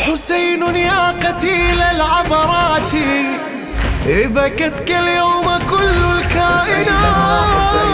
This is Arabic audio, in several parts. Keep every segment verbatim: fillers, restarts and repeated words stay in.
حسين يا قتيل العبرات، بكتك اليوم كل الكائنات.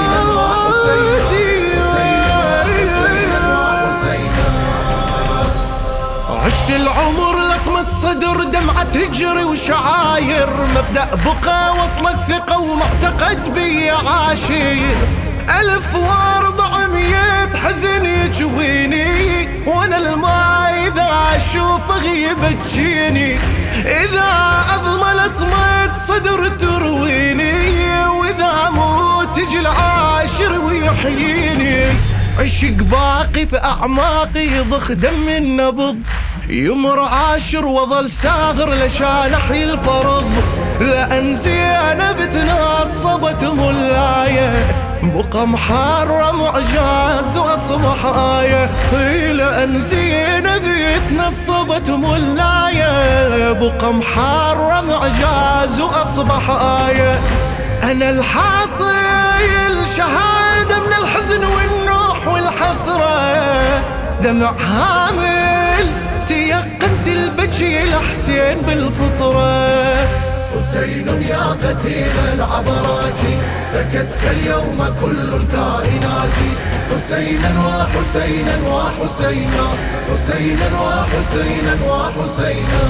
عشت العمر لطمة صدر، دمعة تجري وشعاير، مبدأ بقى وصل الثقة ومعتقد بي عاشير. ألف واربعمية حزن يجويني، وانا الماء إذا أشوف غيبة تجيني. إذا أضملت ميت صدر ترويني، وإذا أموت تجي العاشر ويحييني. عشق باقي في أعماقي يضخ دم النبض، يمر عاشر وظل ساغر لشان أحيي الفرض. لأن زينب تنصبت مولاية، بقى محرم معجاز وأصبح آية. لأن زينب تنصبت مولاية، بقى محرم معجاز وأصبح آية. أنا الحاصل شهادة من الحزن والنوح والحسرة، دمع هامل تيقنت البجي لحسين بالفطرة. حسين يا قتيل العبرات، بكتك اليوم كل الكائنات. حسينا وحسينا وحسينا، حسينا وحسينا وحسينا.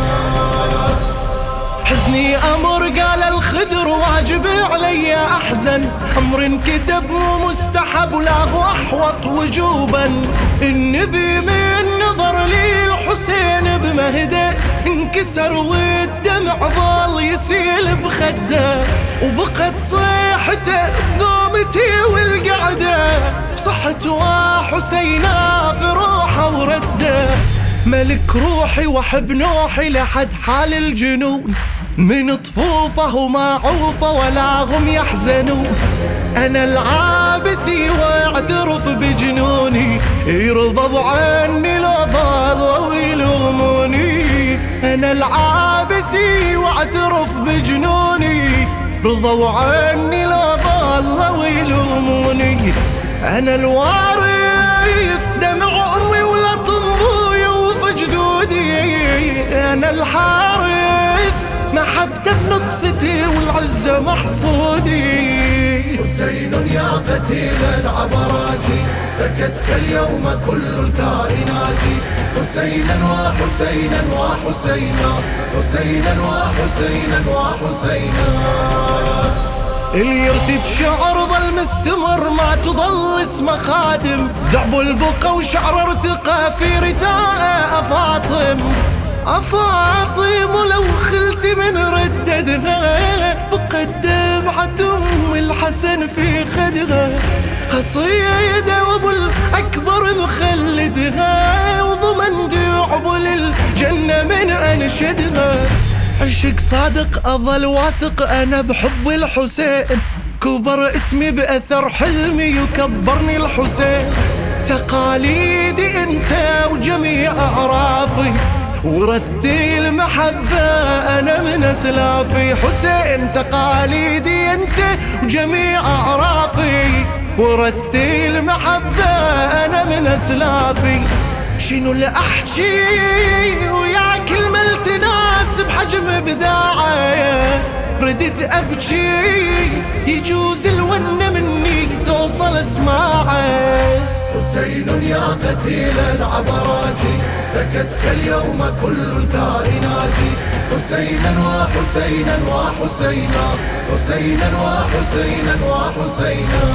حزني أمر قال الخدر واجب علي أحزن، أمر انكتب مو مستحب ولاغ أحوط وجوبا. النبي من نظر لي الحسين بمهده، انكسر والدمع ظل يسيل بخده. وبقت صيحته بقومتي والقعده، بصحت وحسينا في روحه ورده. ملك روحي وحب نوحي لحد حال الجنون، من طفوفه ما عوفه ولا هم يحزنون. أنا العابسي واعترف بجنوني، يرضوا عني لو ضلوا يلوموني. أنا العابسي واعترف بجنوني، رضوا عني لو ضلوا يلوموني. أنا الوارث دمع أمي ولطم بويا وفجدودي، أنا الحارث محبته بنطفتي والعزة محصودي. حسين يا قتيل العبرات، بكتك اليوم كل الكائنات. حسينا وحسينا وحسينا، حسينا وحسينا وحسينا. اليرث بشعر ظل مستمر، ما تظل اسمه خادم. دعب البقى وشعر ارتقى في رثاء أفاطم. أفاطم ولو خلتي من رددها، بقت دمعة أم الحسن في خدها. قصيدة وابو الأكبر مخلدها، وضمن دعب للجنة من أنشدها. عشق صادق أظل واثق أنا بحب الحسين، كبر اسمي بأثر حلمي يكبرني الحسين. تقاليدي أنت وجميع أعرافي، ورثتي المحبة أنا من أسلافي. حسين تقاليدي أنت وجميع أعرافي، ورثتي المحبة أنا من أسلافي. شنو اللي أحكي ويا كلمة تناسب حجم إبداعي، ردت أبكي يجوز الونة مني توصل اسماعي. حسين يا قتيل العبرات، بكتك اليوم كل الكائنات. حسينا وحسينا وحسينا، حسينا وحسينا وحسينا.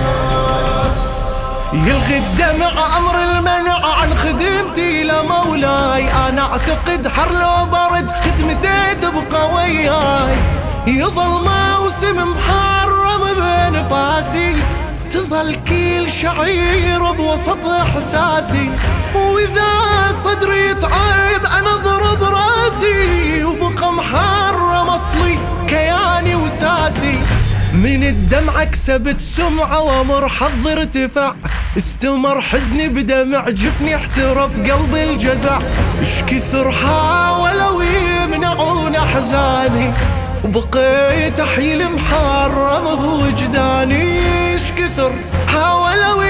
يلغي الدمع أمر المنع عن خدمتي لمولاي. أنا أعتقد حر لو برد خدمتي تبقى وياي. يظل موسم محرم بنفاسي، تظل كل شعير بوسط إحساسي. وإذا صدري يتعب أنا أضرب راسي، وبقى محرم أصلي كياني وساسي. من الدمع كسبت سمعة وامر حظ ارتفاع، استمر حزني بدمع جفني احترف قلبي الجزع. اش كثر حاولوا يمنعون احزاني، وبقيت احيي المحرم بوجداني. اش كثر حاولوا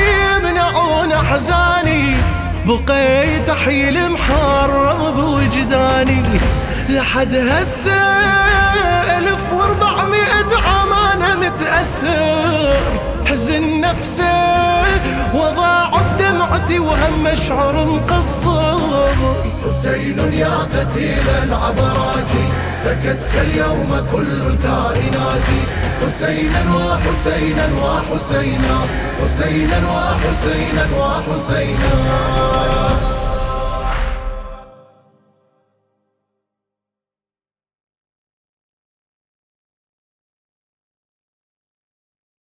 يمنعون احزاني، بقيت احيي المحرم بوجداني. لحد هسه ألف واربعمائة عام أنا متأثر، حزن نفسه وضاعف دمعتي وهم أشعر مقصر. حسين يا قتيل العبرات، بكتك اليوم كل الكائنات. حسينا وحسينا وحسينا، حسينا وحسينا وحسينا.